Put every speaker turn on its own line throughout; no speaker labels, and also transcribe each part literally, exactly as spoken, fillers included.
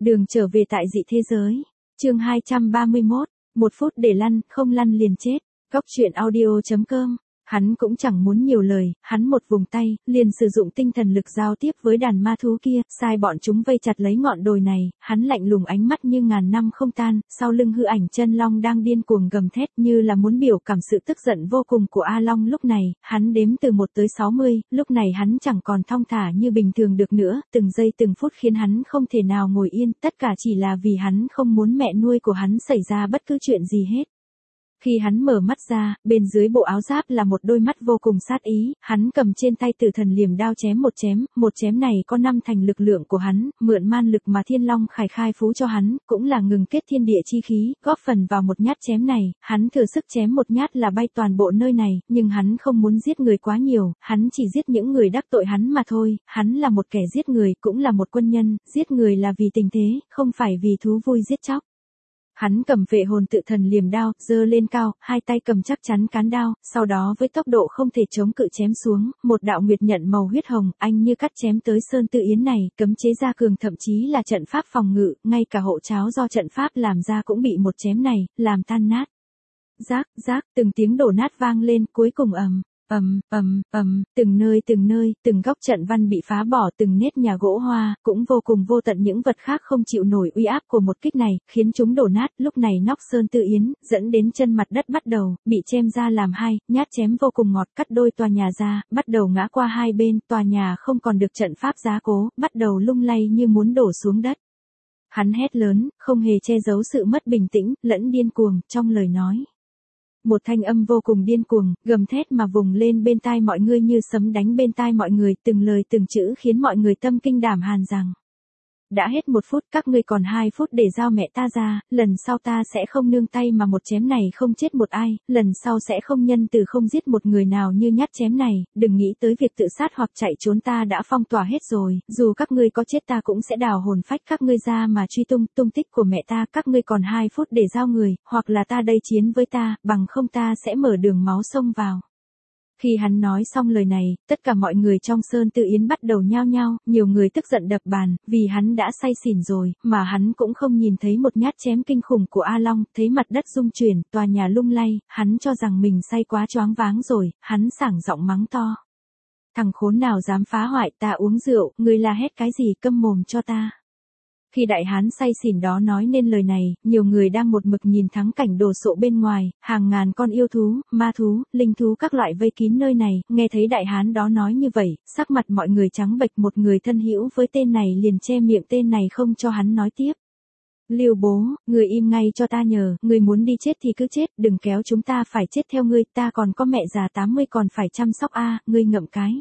Đường trở về tại dị thế giới. Chương hai trăm ba mươi mốt. Một phút để lăn, không lăn liền chết. Góc truyện audio chấm com. Hắn cũng chẳng muốn nhiều lời, hắn một vùng tay, liền sử dụng tinh thần lực giao tiếp với đàn ma thú kia, sai bọn chúng vây chặt lấy ngọn đồi này, hắn lạnh lùng ánh mắt như ngàn năm không tan, sau lưng hư ảnh chân long đang điên cuồng gầm thét như là muốn biểu cảm sự tức giận vô cùng của A Long lúc này, hắn đếm từ một tới sáu mươi, lúc này hắn chẳng còn thong thả như bình thường được nữa, từng giây từng phút khiến hắn không thể nào ngồi yên, tất cả chỉ là vì hắn không muốn mẹ nuôi của hắn xảy ra bất cứ chuyện gì hết. Khi hắn mở mắt ra, bên dưới bộ áo giáp là một đôi mắt vô cùng sát ý, hắn cầm trên tay tử thần liềm đao chém một chém, một chém này có năm thành lực lượng của hắn, mượn man lực mà thiên long khải khai phú cho hắn, cũng là ngừng kết thiên địa chi khí, góp phần vào một nhát chém này, hắn thừa sức chém một nhát là bay toàn bộ nơi này, nhưng hắn không muốn giết người quá nhiều, hắn chỉ giết những người đắc tội hắn mà thôi, hắn là một kẻ giết người, cũng là một quân nhân, giết người là vì tình thế, không phải vì thú vui giết chóc. Hắn cầm vệ hồn tự thần liềm đao, giơ lên cao, hai tay cầm chắc chắn cán đao, sau đó với tốc độ không thể chống cự chém xuống, một đạo nguyệt nhận màu huyết hồng, anh như cắt chém tới Sơn Tự Yến này, cấm chế gia cường thậm chí là trận pháp phòng ngự, ngay cả hộ cháo do trận pháp làm ra cũng bị một chém này, làm tan nát. Rác, rác, từng tiếng đổ nát vang lên, cuối cùng ầm. ầm, ầm, ầm, từng nơi từng nơi, từng góc trận văn bị phá bỏ, từng nét nhà gỗ hoa, cũng vô cùng vô tận những vật khác không chịu nổi uy áp của một kích này, khiến chúng đổ nát, lúc này nóc Sơn Tự Yến, dẫn đến chân mặt đất bắt đầu, bị chém ra làm hai, nhát chém vô cùng ngọt cắt đôi tòa nhà ra, bắt đầu ngã qua hai bên, tòa nhà không còn được trận pháp giá cố, bắt đầu lung lay như muốn đổ xuống đất. Hắn hét lớn, không hề che giấu sự mất bình tĩnh, lẫn điên cuồng, trong lời nói. Một thanh âm vô cùng điên cuồng, gầm thét mà vùng lên bên tai mọi người như sấm đánh bên tai mọi người, từng lời từng chữ khiến mọi người tâm kinh đảm hàn rằng. Đã hết một phút, các ngươi còn hai phút để giao mẹ ta ra, lần sau ta sẽ không nương tay mà một chém này không chết một ai, lần sau sẽ không nhân từ không giết một người nào như nhát chém này, đừng nghĩ tới việc tự sát hoặc chạy trốn, ta đã phong tỏa hết rồi, dù các ngươi có chết ta cũng sẽ đào hồn phách các ngươi ra mà truy tung, tung tích của mẹ ta, các ngươi còn hai phút để giao người, hoặc là ta đây chiến với ta, bằng không ta sẽ mở đường máu xông vào. Khi hắn nói xong lời này, tất cả mọi người trong Sơn Tự Yến bắt đầu nhao nhao, nhiều người tức giận đập bàn, vì hắn đã say xỉn rồi, mà hắn cũng không nhìn thấy một nhát chém kinh khủng của A Long, thấy mặt đất rung chuyển, tòa nhà lung lay, hắn cho rằng mình say quá choáng váng rồi, hắn sảng giọng mắng to. Thằng khốn nào dám phá hoại ta uống rượu, ngươi la hét cái gì, câm mồm cho ta. Khi đại hán say xỉn đó nói nên lời này, nhiều người đang một mực nhìn thắng cảnh đồ sộ bên ngoài, hàng ngàn con yêu thú, ma thú, linh thú các loại vây kín nơi này, nghe thấy đại hán đó nói như vậy, sắc mặt mọi người trắng bệch, một người thân hữu với tên này liền che miệng tên này không cho hắn nói tiếp. Lưu bố, người im ngay cho ta nhờ, người muốn đi chết thì cứ chết, đừng kéo chúng ta phải chết theo ngươi, ta còn có mẹ già tám mươi còn phải chăm sóc a, ngươi ngậm cái.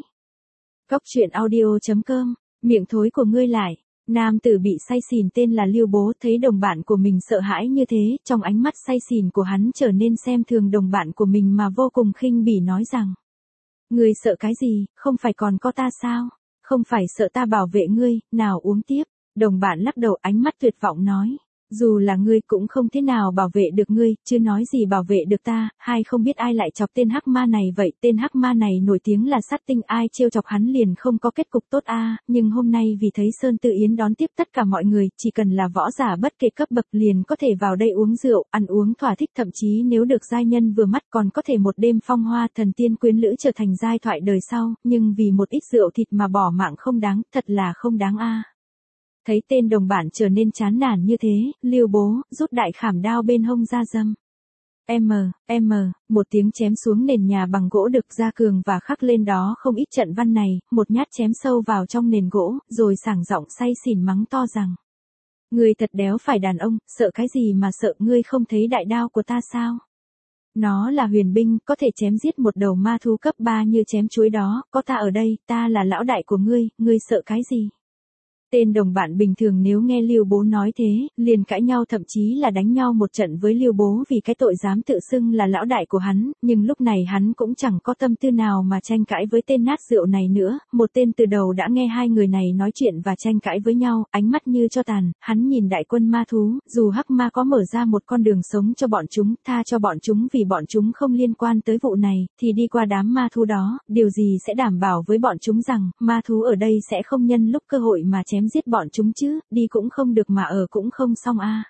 Góc truyện audio chấm com, miệng thối của ngươi lại. Nam tử bị say xỉn tên là Lưu Bố thấy đồng bạn của mình sợ hãi như thế, trong ánh mắt say xỉn của hắn trở nên xem thường đồng bạn của mình mà vô cùng khinh bỉ nói rằng. Ngươi sợ cái gì, không phải còn có ta sao? Không phải sợ ta bảo vệ ngươi, nào uống tiếp. Đồng bạn lắc đầu ánh mắt tuyệt vọng nói. Dù là ngươi cũng không thế nào bảo vệ được ngươi, chứ nói gì bảo vệ được ta, hay không biết ai lại chọc tên hắc ma này vậy, tên hắc ma này nổi tiếng là sát tinh, ai trêu chọc hắn liền không có kết cục tốt a, nhưng hôm nay vì thấy Sơn Tự Yến đón tiếp tất cả mọi người, chỉ cần là võ giả bất kể cấp bậc liền có thể vào đây uống rượu, ăn uống thỏa thích, thậm chí nếu được giai nhân vừa mắt còn có thể một đêm phong hoa thần tiên quyến lữ trở thành giai thoại đời sau, nhưng vì một ít rượu thịt mà bỏ mạng không đáng, thật là không đáng a. Thấy tên đồng bạn trở nên chán nản như thế, Lưu Bố rút đại khảm đao bên hông ra dâm. M, M, một tiếng chém xuống nền nhà bằng gỗ được gia cường và khắc lên đó không ít trận văn này, một nhát chém sâu vào trong nền gỗ, rồi sảng giọng say xỉn mắng to rằng. Ngươi thật đéo phải đàn ông, sợ cái gì mà sợ, ngươi không thấy đại đao của ta sao? Nó là huyền binh, có thể chém giết một đầu ma thú cấp ba như chém chuối đó, có ta ở đây, ta là lão đại của ngươi, ngươi sợ cái gì? Tên đồng bạn bình thường nếu nghe Lưu Bố nói thế, liền cãi nhau thậm chí là đánh nhau một trận với Lưu Bố vì cái tội dám tự xưng là lão đại của hắn, nhưng lúc này hắn cũng chẳng có tâm tư nào mà tranh cãi với tên nát rượu này nữa, một tên từ đầu đã nghe hai người này nói chuyện và tranh cãi với nhau, ánh mắt như cho tàn, hắn nhìn đại quân ma thú, dù hắc ma có mở ra một con đường sống cho bọn chúng, tha cho bọn chúng vì bọn chúng không liên quan tới vụ này, thì đi qua đám ma thú đó, điều gì sẽ đảm bảo với bọn chúng rằng, ma thú ở đây sẽ không nhân lúc cơ hội mà chém chém giết bọn chúng chứ, đi cũng không được mà ở cũng không xong a.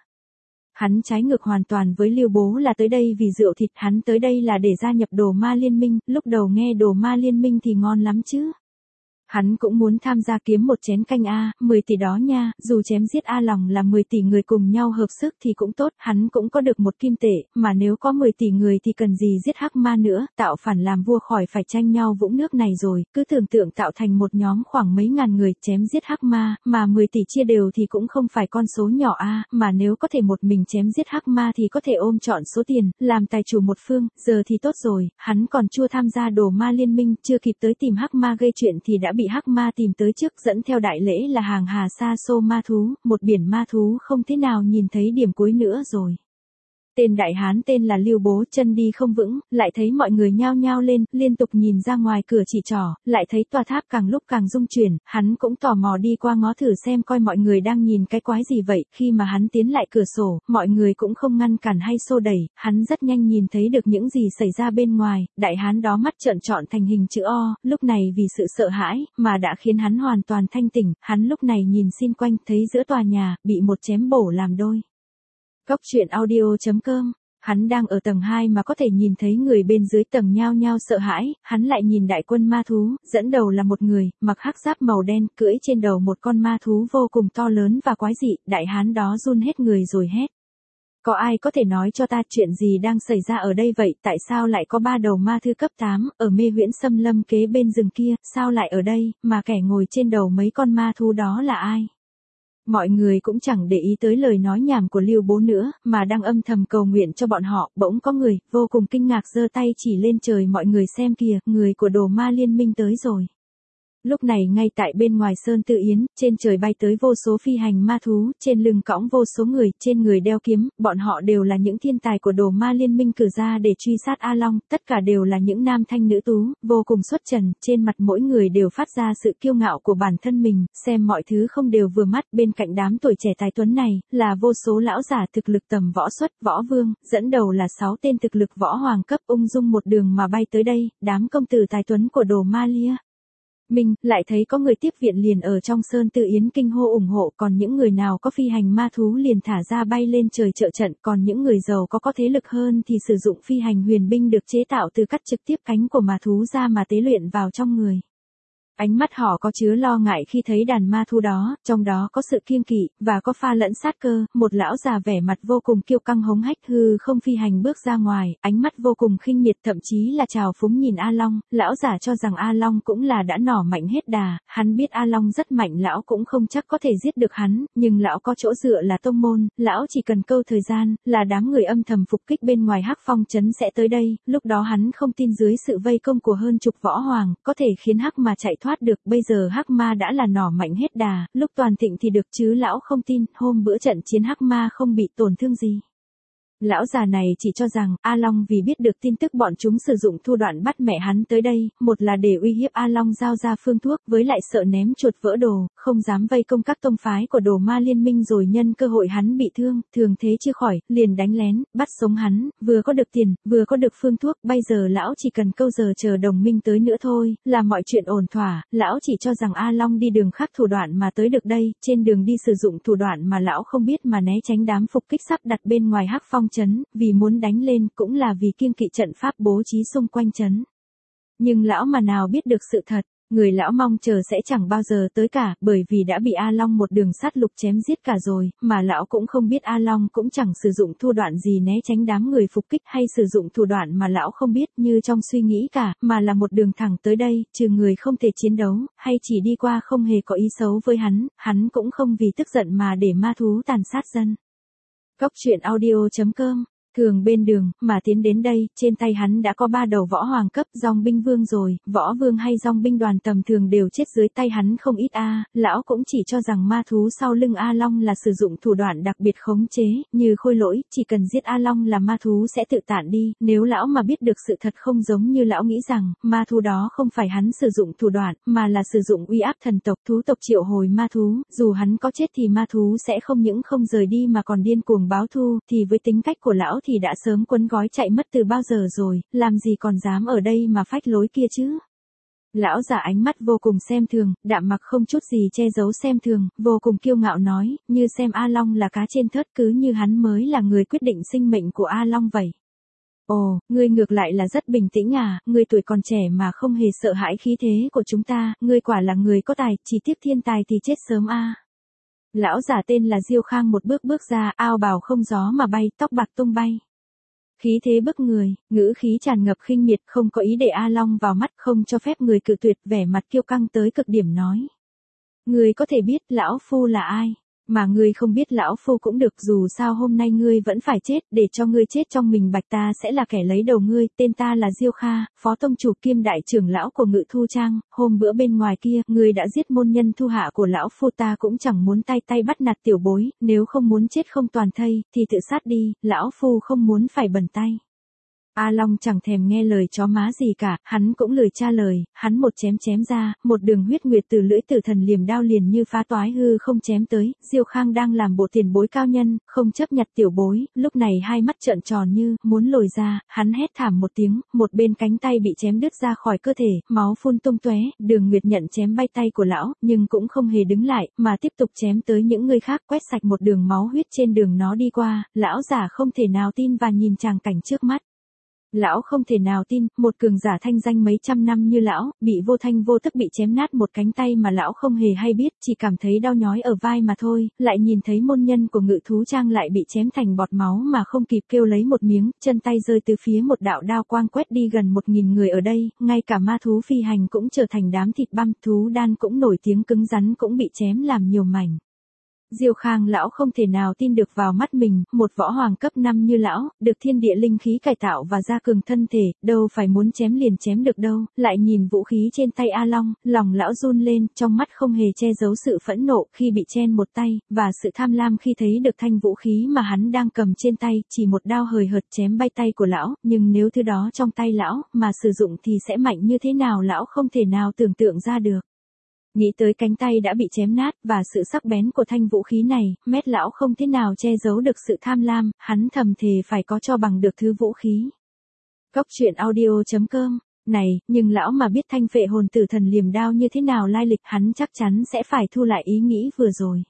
Hắn trái ngược hoàn toàn với Lưu Bố là tới đây vì rượu thịt, hắn tới đây là để gia nhập Đồ Ma Liên Minh, lúc đầu nghe Đồ Ma Liên Minh thì ngon lắm chứ. Hắn cũng muốn tham gia kiếm một chén canh a, mười tỷ đó nha, dù chém giết A Lòng là mười tỷ người cùng nhau hợp sức thì cũng tốt, hắn cũng có được một kim tệ, mà nếu có mười tỷ người thì cần gì giết Hắc Ma nữa, tạo phản làm vua khỏi phải tranh nhau vũng nước này rồi, cứ tưởng tượng tạo thành một nhóm khoảng mấy ngàn người chém giết Hắc Ma, mà mười tỷ chia đều thì cũng không phải con số nhỏ a, mà nếu có thể một mình chém giết Hắc Ma thì có thể ôm trọn số tiền, làm tài chủ một phương, giờ thì tốt rồi, hắn còn chưa tham gia Đồ Ma Liên Minh, chưa kịp tới tìm Hắc Ma gây chuyện thì đã bị Hắc Ma tìm tới trước, dẫn theo đại lễ là hàng hà sa xô ma thú, một biển ma thú không thế nào nhìn thấy điểm cuối nữa rồi. Tên đại hán tên là Lưu Bố, chân đi không vững, lại thấy mọi người nhao nhao lên, liên tục nhìn ra ngoài cửa chỉ trỏ, lại thấy tòa tháp càng lúc càng rung chuyển, hắn cũng tò mò đi qua ngó thử xem coi mọi người đang nhìn cái quái gì vậy, khi mà hắn tiến lại cửa sổ, mọi người cũng không ngăn cản hay xô đẩy, hắn rất nhanh nhìn thấy được những gì xảy ra bên ngoài, đại hán đó mắt trợn trọn thành hình chữ O, lúc này vì sự sợ hãi, mà đã khiến hắn hoàn toàn thanh tỉnh, hắn lúc này nhìn xin quanh, thấy giữa tòa nhà, bị một chém bổ làm đôi. Góc truyện audio chấm com. Hắn đang ở tầng hai mà có thể nhìn thấy người bên dưới tầng nhao nhao sợ hãi, hắn lại nhìn đại quân ma thú, dẫn đầu là một người, mặc hắc giáp màu đen, cưỡi trên đầu một con ma thú vô cùng to lớn và quái dị, đại hán đó run hết người rồi hét. Có ai có thể nói cho ta chuyện gì đang xảy ra ở đây vậy, tại sao lại có ba đầu ma thư cấp tám, ở mê huyễn xâm lâm kế bên rừng kia, sao lại ở đây, mà kẻ ngồi trên đầu mấy con ma thú đó là ai? Mọi người cũng chẳng để ý tới lời nói nhảm của Lưu Bố nữa, mà đang âm thầm cầu nguyện cho bọn họ, bỗng có người, vô cùng kinh ngạc giơ tay chỉ lên trời, mọi người xem kìa, người của Đồ Ma Liên Minh tới rồi. Lúc này ngay tại bên ngoài Sơn Tự Yến, trên trời bay tới vô số phi hành ma thú, trên lưng cõng vô số người, trên người đeo kiếm, bọn họ đều là những thiên tài của Đồ Ma Liên Minh cử ra để truy sát A Long, tất cả đều là những nam thanh nữ tú, vô cùng xuất trần, trên mặt mỗi người đều phát ra sự kiêu ngạo của bản thân mình, xem mọi thứ không đều vừa mắt, bên cạnh đám tuổi trẻ tài tuấn này, là vô số lão giả thực lực tầm võ xuất, võ vương, dẫn đầu là sáu tên thực lực võ hoàng cấp ung dung một đường mà bay tới đây, đám công tử tài tuấn của Đồ Ma Lia. Mình, lại thấy có người tiếp viện liền ở trong Sơn Tự Yến kinh hô ủng hộ, còn những người nào có phi hành ma thú liền thả ra bay lên trời trợ trận, còn những người giàu có có thế lực hơn thì sử dụng phi hành huyền binh được chế tạo từ cắt trực tiếp cánh của ma thú ra mà tế luyện vào trong người. Ánh mắt họ có chứa lo ngại khi thấy đàn ma thú đó, trong đó có sự kiêng kỵ, và có pha lẫn sát cơ, một lão già vẻ mặt vô cùng kiêu căng hống hách hư không phi hành bước ra ngoài, ánh mắt vô cùng khinh miệt thậm chí là trào phúng nhìn A Long, lão già cho rằng A Long cũng là đã nỏ mạnh hết đà, hắn biết A Long rất mạnh lão cũng không chắc có thể giết được hắn, nhưng lão có chỗ dựa là tông môn, lão chỉ cần câu thời gian, là đám người âm thầm phục kích bên ngoài Hắc Phong trấn sẽ tới đây, lúc đó hắn không tin dưới sự vây công của hơn chục võ hoàng, có thể khiến Hắc mà chạy thoát được, bây giờ Hắc Ma đã là nỏ mạnh hết đà, lúc toàn thịnh thì được chứ lão không tin, hôm bữa trận chiến Hắc Ma không bị tổn thương gì. Lão già này chỉ cho rằng, A Long vì biết được tin tức bọn chúng sử dụng thủ đoạn bắt mẹ hắn tới đây, một là để uy hiếp A Long giao ra phương thuốc, với lại sợ ném chuột vỡ đồ, không dám vây công các tông phái của Đồ Ma Liên Minh rồi nhân cơ hội hắn bị thương, thường thế chưa khỏi, liền đánh lén, bắt sống hắn, vừa có được tiền, vừa có được phương thuốc, bây giờ lão chỉ cần câu giờ chờ đồng minh tới nữa thôi, là mọi chuyện ổn thỏa, lão chỉ cho rằng A Long đi đường khác thủ đoạn mà tới được đây, trên đường đi sử dụng thủ đoạn mà lão không biết mà né tránh đám phục kích sắp đặt bên ngoài Hắc Phong trấn, vì muốn đánh lên cũng là vì kiêng kỵ trận pháp bố trí xung quanh trấn. Nhưng lão mà nào biết được sự thật, người lão mong chờ sẽ chẳng bao giờ tới cả, bởi vì đã bị A Long một đường sát lục chém giết cả rồi, mà lão cũng không biết A Long cũng chẳng sử dụng thủ đoạn gì né tránh đám người phục kích hay sử dụng thủ đoạn mà lão không biết như trong suy nghĩ cả, mà là một đường thẳng tới đây, trừ người không thể chiến đấu, hay chỉ đi qua không hề có ý xấu với hắn, hắn cũng không vì tức giận mà để ma thú tàn sát dân. Góc truyện audio chấm com. Thường bên đường, mà tiến đến đây, trên tay hắn đã có ba đầu võ hoàng cấp dòng binh vương rồi, võ vương hay dòng binh đoàn tầm thường đều chết dưới tay hắn không ít a, lão cũng chỉ cho rằng ma thú sau lưng A Long là sử dụng thủ đoạn đặc biệt khống chế, như khôi lỗi, chỉ cần giết A Long là ma thú sẽ tự tản đi, nếu lão mà biết được sự thật không giống như lão nghĩ rằng, ma thú đó không phải hắn sử dụng thủ đoạn, mà là sử dụng uy áp thần tộc thú tộc triệu hồi ma thú, dù hắn có chết thì ma thú sẽ không những không rời đi mà còn điên cuồng báo thù, thì với tính cách của lão thì đã sớm quấn gói chạy mất từ bao giờ rồi, làm gì còn dám ở đây mà phách lối kia chứ. Lão già ánh mắt vô cùng xem thường, đạm mặc không chút gì che giấu xem thường, vô cùng kiêu ngạo nói, như xem A Long là cá trên thớt, cứ như hắn mới là người quyết định sinh mệnh của A Long vậy. Ồ, ngươi ngược lại là rất bình tĩnh à, ngươi tuổi còn trẻ mà không hề sợ hãi khí thế của chúng ta, ngươi quả là người có tài, chỉ tiếc thiên tài thì chết sớm a. Lão giả tên là Diêu Khang một bước bước ra, ao bào không gió mà bay, tóc bạc tung bay. Khí thế bức người, ngữ khí tràn ngập khinh miệt, không có ý để A Long vào mắt, không cho phép người cự tuyệt, vẻ mặt kiêu căng tới cực điểm nói. Ngươi có thể biết lão phu là ai, mà ngươi không biết lão phu cũng được, dù sao hôm nay ngươi vẫn phải chết, để cho ngươi chết trong mình bạch ta sẽ là kẻ lấy đầu ngươi, tên ta là Diêu Kha, phó tông chủ kiêm đại trưởng lão của Ngự Thu Trang, hôm bữa bên ngoài kia, ngươi đã giết môn nhân thu hạ của lão phu, ta cũng chẳng muốn tay tay bắt nạt tiểu bối, nếu không muốn chết không toàn thây, thì tự sát đi, lão phu không muốn phải bẩn tay. A Long chẳng thèm nghe lời chó má gì cả, hắn cũng lười tra lời, hắn một chém chém ra, một đường huyết nguyệt từ lưỡi tử thần liềm đao liền như phá toái hư không chém tới, Diêu Khang đang làm bộ tiền bối cao nhân, không chấp nhặt tiểu bối, lúc này hai mắt trợn tròn như muốn lồi ra, hắn hét thảm một tiếng, một bên cánh tay bị chém đứt ra khỏi cơ thể, máu phun tung tóe, Đường Nguyệt nhận chém bay tay của lão, nhưng cũng không hề đứng lại, mà tiếp tục chém tới những người khác, quét sạch một đường máu huyết trên đường nó đi qua, lão giả không thể nào tin và nhìn tràng cảnh trước mắt. Lão không thể nào tin, một cường giả thanh danh mấy trăm năm như lão, bị vô thanh vô tức bị chém nát một cánh tay mà lão không hề hay biết, chỉ cảm thấy đau nhói ở vai mà thôi, lại nhìn thấy môn nhân của Ngự Thú Trang lại bị chém thành bọt máu mà không kịp kêu lấy một miếng, chân tay rơi từ phía một đạo đao quang quét đi gần một nghìn người ở đây, ngay cả ma thú phi hành cũng trở thành đám thịt băm, thú đan cũng nổi tiếng cứng rắn cũng bị chém làm nhiều mảnh. Diêu Khang lão không thể nào tin được vào mắt mình, một võ hoàng cấp năm như lão, được thiên địa linh khí cải tạo và gia cường thân thể, đâu phải muốn chém liền chém được đâu, lại nhìn vũ khí trên tay A Long, lòng lão run lên, trong mắt không hề che giấu sự phẫn nộ khi bị chen một tay, và sự tham lam khi thấy được thanh vũ khí mà hắn đang cầm trên tay, chỉ một đao hời hợt chém bay tay của lão, nhưng nếu thứ đó trong tay lão, mà sử dụng thì sẽ mạnh như thế nào lão không thể nào tưởng tượng ra được. Nghĩ tới cánh tay đã bị chém nát và sự sắc bén của thanh vũ khí này, mét lão không thế nào che giấu được sự tham lam, hắn thầm thề phải có cho bằng được thứ vũ khí. Cốc truyện audio chấm com. Này, nhưng lão mà biết thanh phệ hồn tử thần liềm đao như thế nào lai lịch, hắn chắc chắn sẽ phải thu lại ý nghĩ vừa rồi.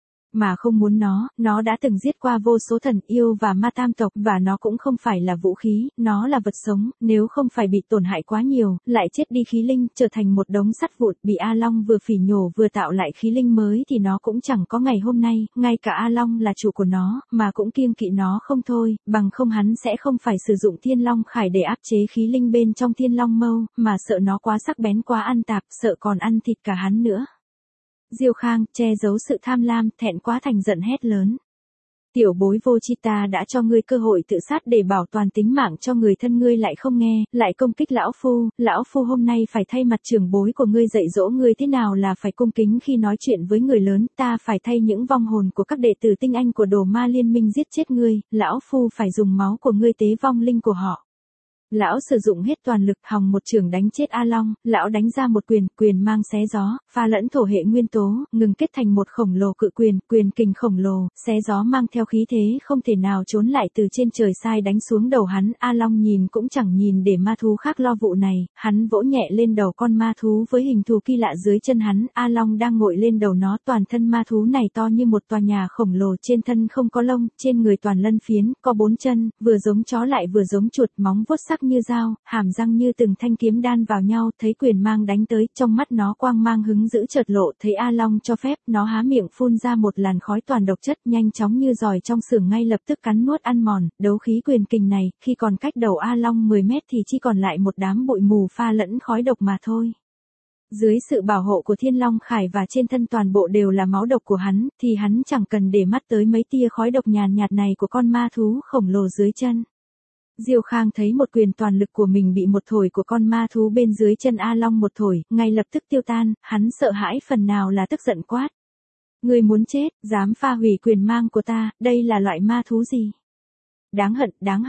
Mà không muốn nó, nó đã từng giết qua vô số thần yêu và ma tam tộc, và nó cũng không phải là vũ khí, nó là vật sống, nếu không phải bị tổn hại quá nhiều, lại chết đi khí linh, trở thành một đống sắt vụn, bị A Long vừa phỉ nhổ vừa tạo lại khí linh mới thì nó cũng chẳng có ngày hôm nay, ngay cả A Long là chủ của nó, mà cũng kiêng kỵ nó không thôi, bằng không hắn sẽ không phải sử dụng thiên long khải để áp chế khí linh bên trong thiên long mâu, mà sợ nó quá sắc bén quá ăn tạp, sợ còn ăn thịt cả hắn nữa. Diêu Khang, che giấu sự tham lam, thẹn quá thành giận hét lớn. Tiểu bối vô chi, ta đã cho ngươi cơ hội tự sát để bảo toàn tính mạng cho người thân ngươi lại không nghe, lại công kích lão phu, lão phu hôm nay phải thay mặt trưởng bối của ngươi dạy dỗ ngươi thế nào là phải cung kính khi nói chuyện với người lớn, ta phải thay những vong hồn của các đệ tử tinh anh của Đồ Ma Liên Minh giết chết ngươi, lão phu phải dùng máu của ngươi tế vong linh của họ. Lão sử dụng hết toàn lực, hòng một chưởng đánh chết A Long, lão đánh ra một quyền, quyền mang xé gió, pha lẫn thổ hệ nguyên tố, ngừng kết thành một khổng lồ cự quyền, quyền kình khổng lồ, xé gió mang theo khí thế không thể nào trốn lại từ trên trời sai đánh xuống đầu hắn. A Long nhìn cũng chẳng nhìn để ma thú khác lo vụ này, hắn vỗ nhẹ lên đầu con ma thú với hình thù kỳ lạ dưới chân hắn. A Long đang ngồi lên đầu nó, toàn thân ma thú này to như một tòa nhà khổng lồ, trên thân không có lông, trên người toàn lân phiến, có bốn chân, vừa giống chó lại vừa giống chuột, móng vuốt sắc như dao, hàm răng như từng thanh kiếm đan vào nhau, thấy quyền mang đánh tới, trong mắt nó quang mang hứng dữ chợt lộ, thấy A Long cho phép, nó há miệng phun ra một làn khói toàn độc chất, nhanh chóng như giòi trong xưởng ngay lập tức cắn nuốt ăn mòn, đấu khí quyền kình này, khi còn cách đầu A Long mười mét thì chỉ còn lại một đám bụi mù pha lẫn khói độc mà thôi. Dưới sự bảo hộ của Thiên Long Khải và trên thân toàn bộ đều là máu độc của hắn, thì hắn chẳng cần để mắt tới mấy tia khói độc nhàn nhạt này của con ma thú khổng lồ dưới chân. Diêu Khang thấy một quyền toàn lực của mình bị một thổi của con ma thú bên dưới chân A Long một thổi, ngay lập tức tiêu tan, hắn sợ hãi phần nào là tức giận quát. Ngươi muốn chết, dám pha hủy quyền mang của ta, đây là loại ma thú gì? Đáng hận, đáng hận.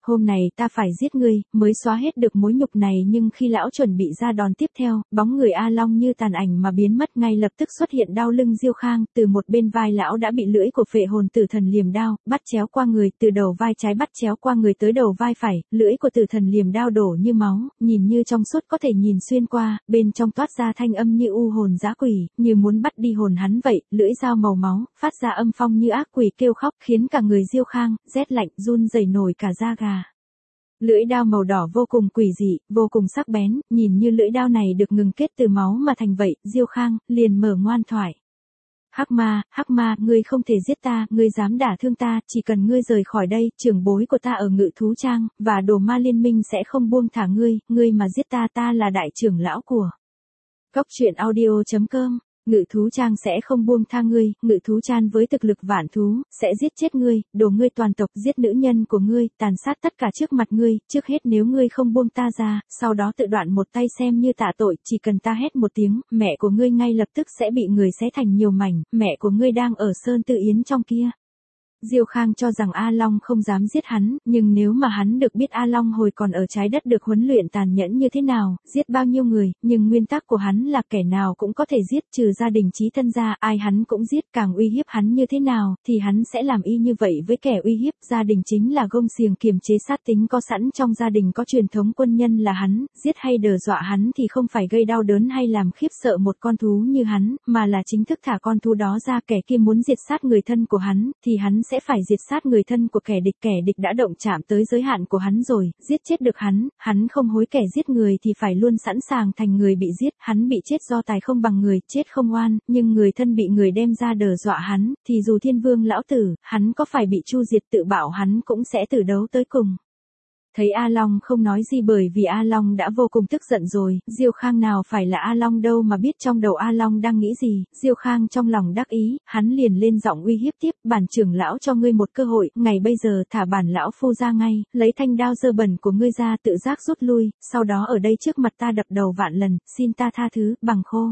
hôm này ta phải giết ngươi, mới xóa hết được mối nhục này. Nhưng khi lão chuẩn bị ra đòn tiếp theo, bóng người A Long như tàn ảnh mà biến mất, ngay lập tức xuất hiện đau lưng Diêu Khang, từ một bên vai lão đã bị lưỡi của phệ hồn tử thần liềm đao, bắt chéo qua người, từ đầu vai trái bắt chéo qua người tới đầu vai phải, lưỡi của tử thần liềm đao đổ như máu, nhìn như trong suốt có thể nhìn xuyên qua, bên trong toát ra thanh âm như u hồn dã quỷ, như muốn bắt đi hồn hắn vậy, lưỡi dao màu máu, phát ra âm phong như ác quỷ kêu khóc, khiến cả người Diêu Khang rét lạnh, run rẩy nổi cả da gà. Lưỡi đao màu đỏ vô cùng quỷ dị, vô cùng sắc bén, nhìn như lưỡi đao này được ngừng kết từ máu mà thành vậy, Diêu Khang liền mở ngoan thoại. Hắc ma, hắc ma, ngươi không thể giết ta, ngươi dám đả thương ta, chỉ cần ngươi rời khỏi đây, trưởng bối của ta ở Ngự Thú Trang, và Đồ Ma Liên Minh sẽ không buông thả ngươi, ngươi mà giết ta, ta là đại trưởng lão của Cốc truyện audio chấm com. Ngự Thú Trang sẽ không buông tha ngươi, Ngự Thú Trang với thực lực vạn thú, sẽ giết chết ngươi, đồ ngươi toàn tộc, giết nữ nhân của ngươi, tàn sát tất cả trước mặt ngươi, trước hết nếu ngươi không buông ta ra, sau đó tự đoạn một tay xem như tạ tội, chỉ cần ta hét một tiếng, mẹ của ngươi ngay lập tức sẽ bị người xé thành nhiều mảnh, mẹ của ngươi đang ở Sơn Tư Yến trong kia. Diêu Khang cho rằng A Long không dám giết hắn, nhưng nếu mà hắn được biết A Long hồi còn ở trái đất được huấn luyện tàn nhẫn như thế nào, giết bao nhiêu người, nhưng nguyên tắc của hắn là kẻ nào cũng có thể giết, trừ gia đình chí thân ra, ai hắn cũng giết, càng uy hiếp hắn như thế nào, thì hắn sẽ làm y như vậy với kẻ uy hiếp. Gia đình chính là gông xiềng kiềm chế sát tính có sẵn trong gia đình, có truyền thống quân nhân là hắn, giết hay đe dọa hắn thì không phải gây đau đớn hay làm khiếp sợ một con thú như hắn, mà là chính thức thả con thú đó ra. Kẻ kia muốn diệt sát người thân của hắn, thì hắn sẽ phải diệt sát người thân của kẻ địch. Kẻ địch đã động chạm tới giới hạn của hắn rồi, giết chết được hắn, hắn không hối. Kẻ giết người thì phải luôn sẵn sàng thành người bị giết, hắn bị chết do tài không bằng người, chết không oan, nhưng người thân bị người đem ra đe dọa hắn, thì dù thiên vương lão tử, hắn có phải bị chu diệt tự bảo hắn cũng sẽ tử đấu tới cùng. Thấy A Long không nói gì bởi vì A Long đã vô cùng tức giận rồi, Diêu Khang nào phải là A Long đâu mà biết trong đầu A Long đang nghĩ gì. Diêu Khang trong lòng đắc ý, hắn liền lên giọng uy hiếp tiếp, bản trưởng lão cho ngươi một cơ hội, ngày bây giờ thả bản lão phu ra ngay, lấy thanh đao dơ bẩn của ngươi ra, tự giác rút lui, sau đó ở đây trước mặt ta đập đầu vạn lần, xin ta tha thứ, bằng khô.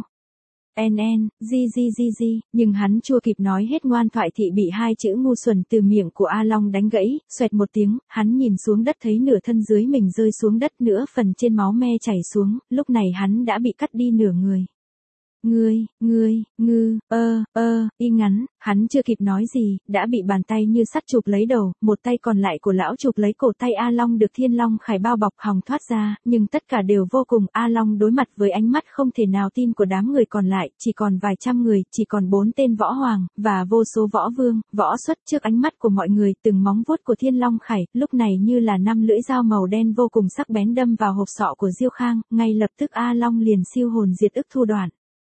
En en, di di di di, nhưng hắn chưa kịp nói hết ngoan thoại thì bị hai chữ ngu xuẩn từ miệng của A Long đánh gãy, xoẹt một tiếng, hắn nhìn xuống đất thấy nửa thân dưới mình rơi xuống đất, nữa phần trên máu me chảy xuống, lúc này hắn đã bị cắt đi nửa người. Ngươi, ngươi, ngư, ơ, ơ, y ngắn, hắn chưa kịp nói gì, đã bị bàn tay như sắt chụp lấy đầu, một tay còn lại của lão chụp lấy cổ tay A Long được thiên long khải bao bọc hòng thoát ra, nhưng tất cả đều vô cùng. A Long đối mặt với ánh mắt không thể nào tin của đám người còn lại, chỉ còn vài trăm người, chỉ còn bốn tên võ hoàng, và vô số võ vương, võ xuất. Trước ánh mắt của mọi người, từng móng vuốt của thiên long khải, lúc này như là năm lưỡi dao màu đen vô cùng sắc bén đâm vào hộp sọ của Diêu Khang, ngay lập tức A Long liền siêu hồn diệt ức thu đoạn.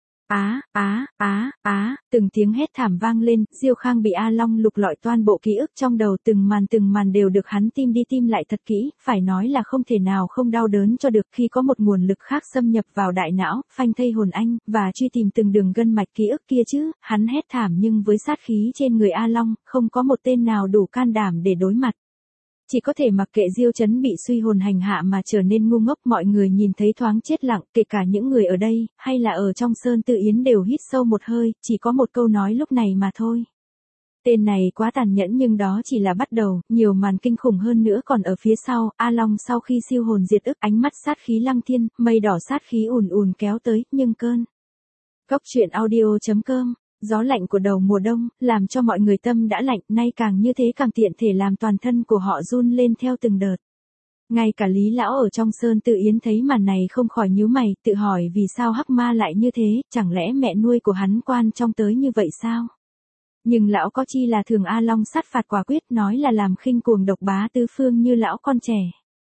Á, á, á, á, từng tiếng hét thảm vang lên, Diêu Khang bị A Long lục lọi toàn bộ ký ức trong đầu, từng màn từng màn đều được hắn tim đi tim lại thật kỹ, phải nói là không thể nào không đau đớn cho được khi có một nguồn lực khác xâm nhập vào đại não, phanh thây hồn anh, và truy tìm từng đường gân mạch ký ức kia chứ. Hắn hét thảm nhưng với sát khí trên người A Long, không có một tên nào đủ can đảm để đối mặt. Chỉ có thể mặc kệ Diêu Chấn bị suy hồn hành hạ mà trở nên ngu ngốc. Mọi người nhìn thấy thoáng chết lặng, kể cả những người ở đây, hay là ở trong Sơn Tư Yến đều hít sâu một hơi, chỉ có một câu nói lúc này mà thôi. Tên này quá tàn nhẫn, nhưng đó chỉ là bắt đầu, nhiều màn kinh khủng hơn nữa còn ở phía sau. A Long sau khi siêu hồn diệt ức, ánh mắt sát khí lăng thiên, mây đỏ sát khí ùn ùn kéo tới, nhưng cơn. Cốc truyện audio chấm com. Gió lạnh của đầu mùa đông, làm cho mọi người tâm đã lạnh, nay càng như thế càng tiện thể làm toàn thân của họ run lên theo từng đợt. Ngay cả Lý Lão ở trong Sơn Tự Yến thấy màn này không khỏi nhíu mày, tự hỏi vì sao hắc ma lại như thế, chẳng lẽ mẹ nuôi của hắn quan trong tới như vậy sao? Nhưng lão có chi là thường A Long sát phạt quả quyết, nói là làm khinh cuồng độc bá tứ phương như lão con trẻ.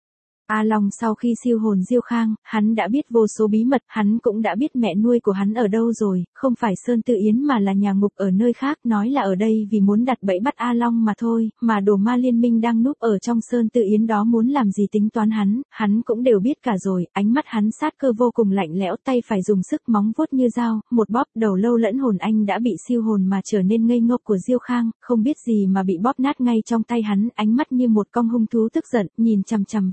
A Long sau khi siêu hồn Diêu Khang, hắn đã biết vô số bí mật, hắn cũng đã biết mẹ nuôi của hắn ở đâu rồi, không phải Sơn Tự Yến mà là nhà ngục ở nơi khác, nói là ở đây vì muốn đặt bẫy bắt A Long mà thôi, mà Đồ Ma Liên Minh đang núp ở trong Sơn Tự Yến đó muốn làm gì tính toán hắn, hắn cũng đều biết cả rồi. Ánh mắt hắn sát cơ vô cùng lạnh lẽo, tay phải dùng sức móng vuốt như dao, một bóp, đầu lâu lẫn hồn anh đã bị siêu hồn mà trở nên ngây ngốc của Diêu Khang, không biết gì mà bị bóp nát ngay trong tay hắn, ánh mắt như một con hung thú tức giận, nhìn chằm chằm vào đám người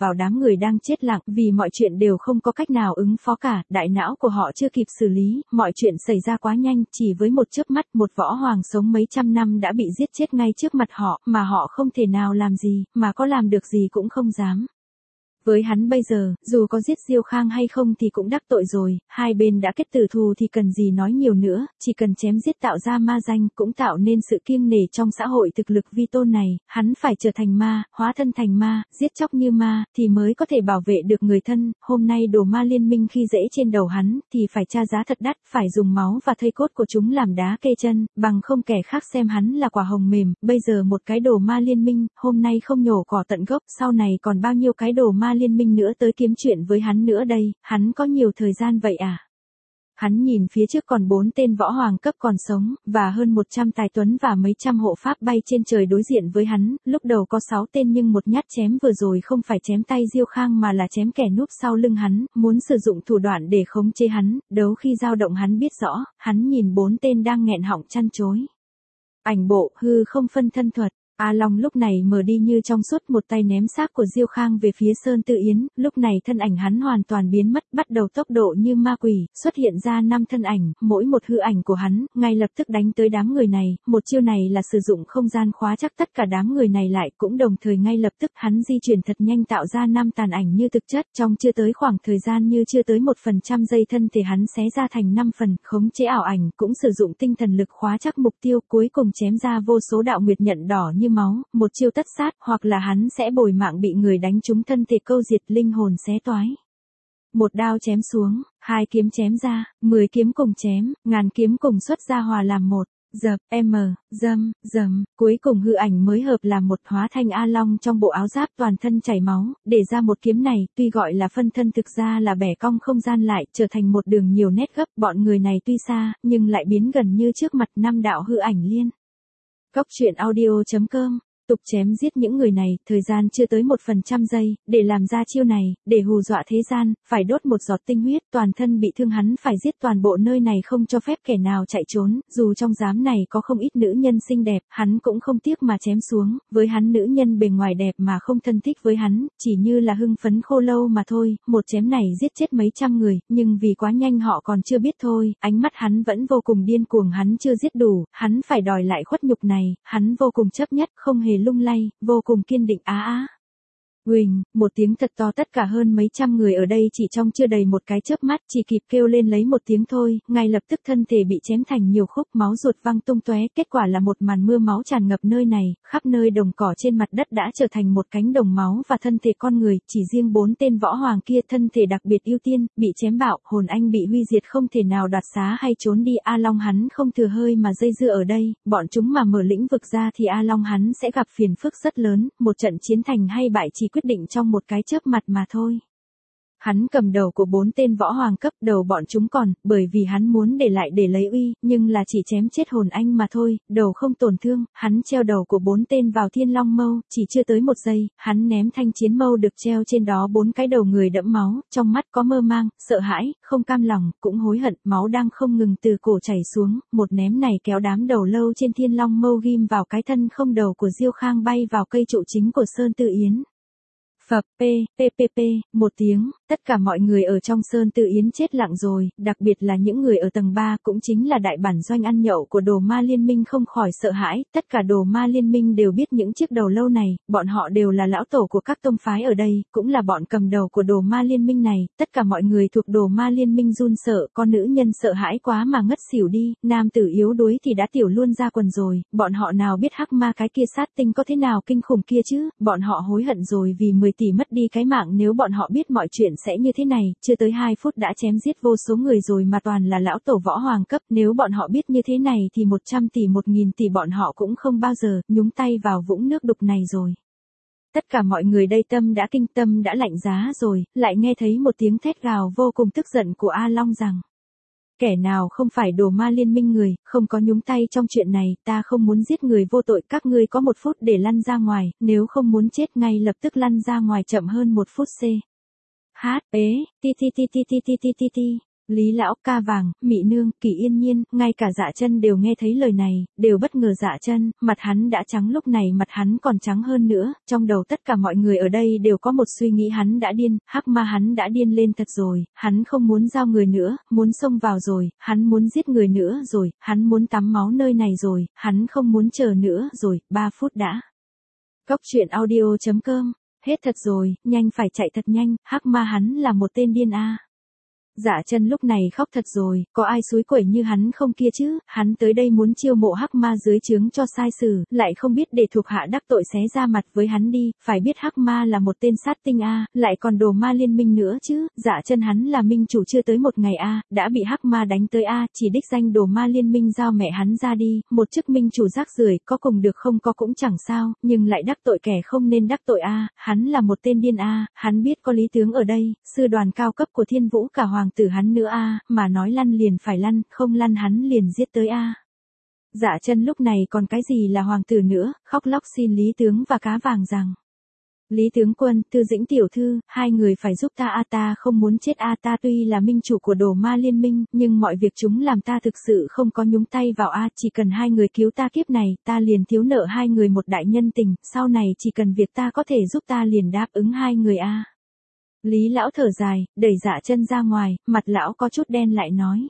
người đang chết lặng, vì mọi chuyện đều không có cách nào ứng phó cả, đại não của họ chưa kịp xử lý, mọi chuyện xảy ra quá nhanh, chỉ với một chớp mắt, một võ hoàng sống mấy trăm năm đã bị giết chết ngay trước mặt họ, mà họ không thể nào làm gì, mà có làm được gì cũng không dám. Với hắn bây giờ, dù có giết Diêu Khang hay không thì cũng đắc tội rồi, hai bên đã kết tử thù thì cần gì nói nhiều nữa, chỉ cần chém giết tạo ra ma danh, cũng tạo nên sự kiêng nể trong xã hội thực lực vi tôn này, hắn phải trở thành ma, hóa thân thành ma, giết chóc như ma, thì mới có thể bảo vệ được người thân, hôm nay đồ ma liên minh khi dễ trên đầu hắn, thì phải tra giá thật đắt, phải dùng máu và thây cốt của chúng làm đá kê chân, bằng không kẻ khác xem hắn là quả hồng mềm, bây giờ một cái đồ ma liên minh, hôm nay không nhổ cỏ tận gốc, sau này còn bao nhiêu cái đồ ma liên minh nữa tới kiếm chuyện với hắn nữa đây, hắn có nhiều thời gian vậy à? Hắn nhìn phía trước còn bốn tên võ hoàng cấp còn sống, và hơn một trăm tài tuấn và mấy trăm hộ pháp bay trên trời đối diện với hắn, lúc đầu có sáu tên nhưng một nhát chém vừa rồi không phải chém tay Diêu Khang mà là chém kẻ núp sau lưng hắn, muốn sử dụng thủ đoạn để khống chế hắn, đấu khi dao động hắn biết rõ, hắn nhìn bốn tên đang nghẹn họng chăn chối. Ảnh bộ, hư không phân thân thuật. A Long lúc này mở đi như trong suốt, một tay ném xác của Diêu Khang về phía Sơn Tự Yến, lúc này thân ảnh hắn hoàn toàn biến mất, bắt đầu tốc độ như ma quỷ, xuất hiện ra năm thân ảnh, mỗi một hư ảnh của hắn, ngay lập tức đánh tới đám người này, một chiêu này là sử dụng không gian khóa chắc tất cả đám người này lại, cũng đồng thời ngay lập tức hắn di chuyển thật nhanh tạo ra năm tàn ảnh như thực chất, trong chưa tới khoảng thời gian như chưa tới một phần trăm giây thân thể hắn xé ra thành năm phần, khống chế ảo ảnh, cũng sử dụng tinh thần lực khóa chắc mục tiêu, cuối cùng chém ra vô số đạo nguyệt nhận đỏ như máu, một chiêu tất sát, hoặc là hắn sẽ bồi mạng bị người đánh trúng thân thể câu diệt, linh hồn xé toái. Một đao chém xuống, hai kiếm chém ra, mười kiếm cùng chém, ngàn kiếm cùng xuất ra hòa làm một, dập, m, dâm, dầm, cuối cùng hư ảnh mới hợp làm một, hóa thành A Long trong bộ áo giáp toàn thân chảy máu, để ra một kiếm này, tuy gọi là phân thân thực ra là bẻ cong không gian lại, trở thành một đường nhiều nét gấp, bọn người này tuy xa, nhưng lại biến gần như trước mặt năm đạo hư ảnh liên. Cốc truyện audio chấm com tục chém giết những người này, thời gian chưa tới một phần trăm giây, để làm ra chiêu này, để hù dọa thế gian, phải đốt một giọt tinh huyết, toàn thân bị thương hắn phải giết toàn bộ nơi này không cho phép kẻ nào chạy trốn, dù trong giám này có không ít nữ nhân xinh đẹp, hắn cũng không tiếc mà chém xuống, với hắn nữ nhân bề ngoài đẹp mà không thân thích với hắn, chỉ như là hưng phấn khô lâu mà thôi, một chém này giết chết mấy trăm người, nhưng vì quá nhanh họ còn chưa biết thôi, ánh mắt hắn vẫn vô cùng điên cuồng, hắn chưa giết đủ, hắn phải đòi lại khuất nhục này, hắn vô cùng chấp nhất, không hề lung lay, vô cùng kiên định. Á á. Huỳnh, một tiếng thật to, tất cả hơn mấy trăm người ở đây chỉ trong chưa đầy một cái chớp mắt, chỉ kịp kêu lên lấy một tiếng thôi, ngay lập tức thân thể bị chém thành nhiều khúc, máu ruột văng tung tóe, kết quả là một màn mưa máu tràn ngập nơi này, khắp nơi đồng cỏ trên mặt đất đã trở thành một cánh đồng máu và thân thể con người, chỉ riêng bốn tên võ hoàng kia thân thể đặc biệt ưu tiên, bị chém bạo, hồn anh bị huy diệt không thể nào đoạt xá hay trốn đi. A Long hắn không thừa hơi mà dây dưa ở đây, bọn chúng mà mở lĩnh vực ra thì A Long hắn sẽ gặp phiền phức rất lớn, một trận chiến thành hay bại chỉ quyết định trong một cái chớp mặt mà thôi. Hắn cầm đầu của bốn tên võ hoàng cấp, đầu bọn chúng còn, bởi vì hắn muốn để lại để lấy uy, nhưng là chỉ chém chết hồn anh mà thôi, đầu không tổn thương, hắn treo đầu của bốn tên vào thiên long mâu, chỉ chưa tới một giây, hắn ném thanh chiến mâu được treo trên đó bốn cái đầu người đẫm máu, trong mắt có mơ mang, sợ hãi, không cam lòng, cũng hối hận, máu đang không ngừng từ cổ chảy xuống, một ném này kéo đám đầu lâu trên thiên long mâu ghim vào cái thân không đầu của Diêu Khang bay vào cây trụ chính của Sơn Tự Yến. Phập, p, p, p, p, một tiếng, tất cả mọi người ở trong Sơn Tự Yến chết lặng rồi, đặc biệt là những người ở tầng ba cũng chính là đại bản doanh ăn nhậu của đồ ma liên minh không khỏi sợ hãi, tất cả đồ ma liên minh đều biết những chiếc đầu lâu này, bọn họ đều là lão tổ của các tông phái ở đây, cũng là bọn cầm đầu của đồ ma liên minh này, tất cả mọi người thuộc đồ ma liên minh run sợ, con nữ nhân sợ hãi quá mà ngất xỉu đi, nam tử yếu đuối thì đã tiểu luôn ra quần rồi, bọn họ nào biết hắc ma cái kia sát tinh có thế nào kinh khủng kia chứ, bọn họ hối hận rồi vì mười tỷ mất đi cái mạng, nếu bọn họ biết mọi chuyện sẽ như thế này, chưa tới hai phút đã chém giết vô số người rồi mà toàn là lão tổ võ hoàng cấp, nếu bọn họ biết như thế này thì một trăm tỷ một nghìn tỷ bọn họ cũng không bao giờ nhúng tay vào vũng nước đục này rồi. Tất cả mọi người đây tâm đã kinh, tâm đã lạnh giá rồi, lại nghe thấy một tiếng thét gào vô cùng tức giận của A Long rằng: kẻ nào không phải đồ ma liên minh người, không có nhúng tay trong chuyện này, ta không muốn giết người vô tội, các ngươi có một phút để lăn ra ngoài, nếu không muốn chết ngay lập tức lăn ra ngoài, chậm hơn một phút c. Hát, ế, ti ti ti ti ti ti ti ti ti. Lý lão, ca vàng, mị nương, Kỳ Yên Nhiên, ngay cả Dạ Chân đều nghe thấy lời này, đều bất ngờ. Dạ Chân, mặt hắn đã trắng, lúc này mặt hắn còn trắng hơn nữa, trong đầu tất cả mọi người ở đây đều có một suy nghĩ, hắn đã điên, hắc ma hắn đã điên lên thật rồi, hắn không muốn giao người nữa, muốn xông vào rồi, hắn muốn giết người nữa rồi, hắn muốn tắm máu nơi này rồi, hắn không muốn chờ nữa rồi, ba phút đã. Cốc truyện audio chấm com, hết thật rồi, nhanh phải chạy thật nhanh, hắc ma hắn là một tên điên a. Dạ Chân lúc này khóc thật rồi, có ai xúi quẩy như hắn không kia chứ, hắn tới đây muốn chiêu mộ hắc ma dưới trướng cho sai sử, lại không biết để thuộc hạ đắc tội xé ra mặt với hắn đi, phải biết hắc ma là một tên sát tinh a, lại còn đồ ma liên minh nữa chứ, Dạ Chân hắn là minh chủ chưa tới một ngày a, đã bị hắc ma đánh tới a, chỉ đích danh đồ ma liên minh giao mẹ hắn ra đi, một chức minh chủ rác rưởi, có cùng được không có cũng chẳng sao, nhưng lại đắc tội kẻ không nên đắc tội a, hắn là một tên điên a, hắn biết có lý tướng ở đây, sư đoàn cao cấp của Thiên Vũ cả hoàng tử hắn nữa a, mà nói lăn liền phải lăn, không lăn hắn liền giết tới a. Dạ Chân lúc này còn cái gì là hoàng tử nữa, khóc lóc xin Lý tướng và cá vàng rằng: Lý tướng quân, Tư Dĩnh tiểu thư, hai người phải giúp ta a, ta không muốn chết a, ta tuy là minh chủ của đồ ma liên minh, nhưng mọi việc chúng làm ta thực sự không có nhúng tay vào a, chỉ cần hai người cứu ta kiếp này, ta liền thiếu nợ hai người một đại nhân tình, sau này chỉ cần việc ta có thể giúp ta liền đáp ứng hai người a. Lý lão thở dài, đẩy Dạ Chân ra ngoài, mặt lão có chút đen lại nói: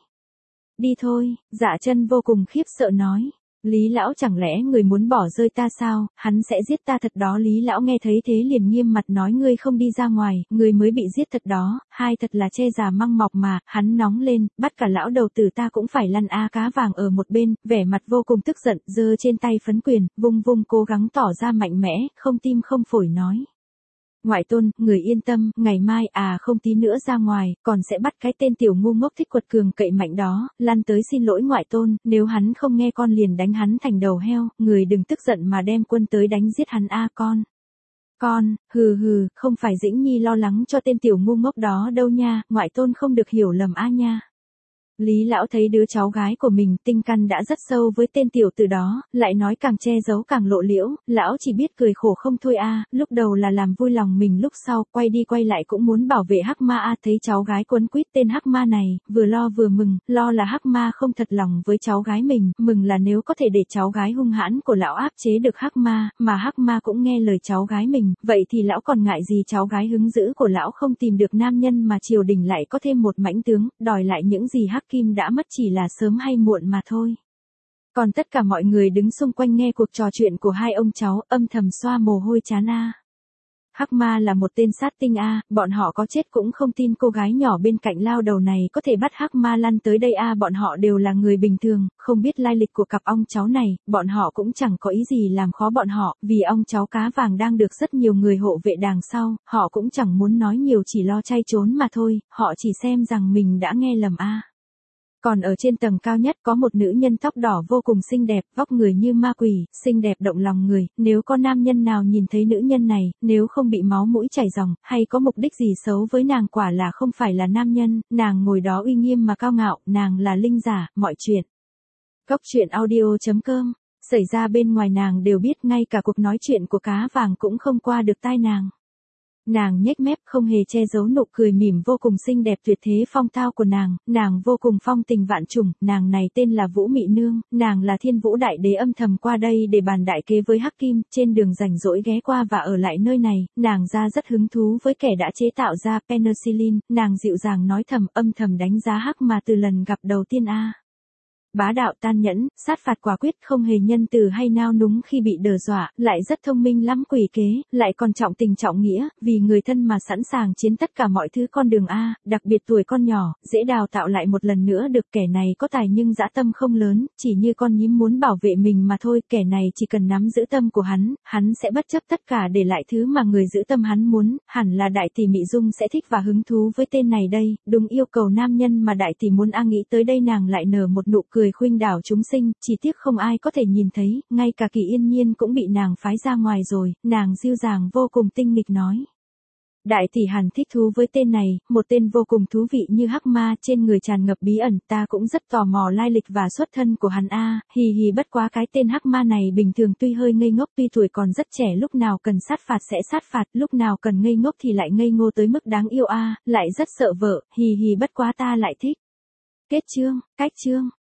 Đi thôi. Dạ Chân vô cùng khiếp sợ nói: Lý lão, chẳng lẽ người muốn bỏ rơi ta sao, hắn sẽ giết ta thật đó. Lý lão nghe thấy thế liền nghiêm mặt nói: Ngươi không đi ra ngoài, ngươi mới bị giết thật đó, hai thật là che già măng mọc mà. Hắn nóng lên, bắt cả lão đầu tử ta cũng phải lăn a. Cá vàng ở một bên, vẻ mặt vô cùng tức giận, giơ trên tay phấn quyền, vung vung cố gắng tỏ ra mạnh mẽ, không tim không phổi nói: Ngoại tôn, người yên tâm, ngày mai à không tí nữa ra ngoài, còn sẽ bắt cái tên tiểu ngu ngốc thích quật cường cậy mạnh đó, lăn tới xin lỗi ngoại tôn, nếu hắn không nghe con liền đánh hắn thành đầu heo, người đừng tức giận mà đem quân tới đánh giết hắn a con. Con, hừ hừ, không phải Dĩnh Nhi lo lắng cho tên tiểu ngu ngốc đó đâu nha, ngoại tôn không được hiểu lầm a nha. Lý lão thấy đứa cháu gái của mình tinh căn đã rất sâu với tên tiểu tử đó, lại nói càng che giấu càng lộ liễu, lão chỉ biết cười khổ không thôi a, lúc đầu là làm vui lòng mình, lúc sau quay đi quay lại cũng muốn bảo vệ hắc ma a, thấy cháu gái quấn quýt tên hắc ma này, vừa lo vừa mừng, lo là hắc ma không thật lòng với cháu gái mình, mừng là nếu có thể để cháu gái hung hãn của lão áp chế được hắc ma, mà hắc ma cũng nghe lời cháu gái mình, vậy thì lão còn ngại gì cháu gái hứng dữ của lão không tìm được nam nhân mà triều đình lại có thêm một mãnh tướng, đòi lại những gì hắc kim đã mất chỉ là sớm hay muộn mà thôi. Còn tất cả mọi người đứng xung quanh nghe cuộc trò chuyện của hai ông cháu, âm thầm xoa mồ hôi chán a. Hắc ma là một tên sát tinh a, bọn họ có chết cũng không tin cô gái nhỏ bên cạnh lao đầu này có thể bắt hắc ma lăn tới đây a, bọn họ đều là người bình thường, không biết lai lịch của cặp ong cháu này, bọn họ cũng chẳng có ý gì làm khó bọn họ, vì ong cháu cá vàng đang được rất nhiều người hộ vệ đằng sau, họ cũng chẳng muốn nói nhiều, chỉ lo chay trốn mà thôi, họ chỉ xem rằng mình đã nghe lầm a. Còn ở trên tầng cao nhất có một nữ nhân tóc đỏ vô cùng xinh đẹp, vóc người như ma quỷ, xinh đẹp động lòng người, nếu có nam nhân nào nhìn thấy nữ nhân này, nếu không bị máu mũi chảy ròng, hay có mục đích gì xấu với nàng quả là không phải là nam nhân, nàng ngồi đó uy nghiêm mà cao ngạo, nàng là linh giả, mọi chuyện. Cốc truyện audio chấm com, xảy ra bên ngoài nàng đều biết, ngay cả cuộc nói chuyện của cá vàng cũng không qua được tai nàng. Nàng nhếch mép không hề che giấu nụ cười mỉm vô cùng xinh đẹp tuyệt thế phong tao của nàng, nàng vô cùng phong tình vạn trùng, nàng này tên là Vũ Mị Nương, nàng là Thiên Vũ Đại Đế âm thầm qua đây để bàn đại kế với Hắc Kim, trên đường rảnh rỗi ghé qua và ở lại nơi này, nàng ra rất hứng thú với kẻ đã chế tạo ra penicillin, nàng dịu dàng nói thầm âm thầm đánh giá Hắc mà từ lần gặp đầu tiên a. Bá đạo tàn nhẫn, sát phạt quả quyết, không hề nhân từ hay nao núng khi bị đe dọa, lại rất thông minh lắm quỷ kế, lại còn trọng tình trọng nghĩa, vì người thân mà sẵn sàng chiến tất cả mọi thứ con đường a, đặc biệt tuổi con nhỏ, dễ đào tạo lại một lần nữa được, kẻ này có tài nhưng dã tâm không lớn, chỉ như con nhím muốn bảo vệ mình mà thôi, kẻ này chỉ cần nắm giữ tâm của hắn, hắn sẽ bất chấp tất cả để lại thứ mà người giữ tâm hắn muốn, hẳn là đại tỷ Mị Dung sẽ thích và hứng thú với tên này đây, đúng yêu cầu nam nhân mà đại tỷ muốn a. Nghĩ tới đây nàng lại nở một nụ cười cười khuynh đảo chúng sinh, chỉ tiếc không ai có thể nhìn thấy, ngay cả Kỳ Yên Nhiên cũng bị nàng phái ra ngoài rồi, nàng dịu dàng vô cùng tinh nghịch nói. Đại tỷ hẳn thích thú với tên này, một tên vô cùng thú vị như hắc ma, trên người tràn ngập bí ẩn, ta cũng rất tò mò lai lịch và xuất thân của hắn a. Hì hì, bất quá cái tên hắc ma này bình thường tuy hơi ngây ngốc, tuy tuổi còn rất trẻ, lúc nào cần sát phạt sẽ sát phạt, lúc nào cần ngây ngốc thì lại ngây ngô tới mức đáng yêu a, lại rất sợ vợ, hì hì, bất quá ta lại thích. Kết chương, cách chương.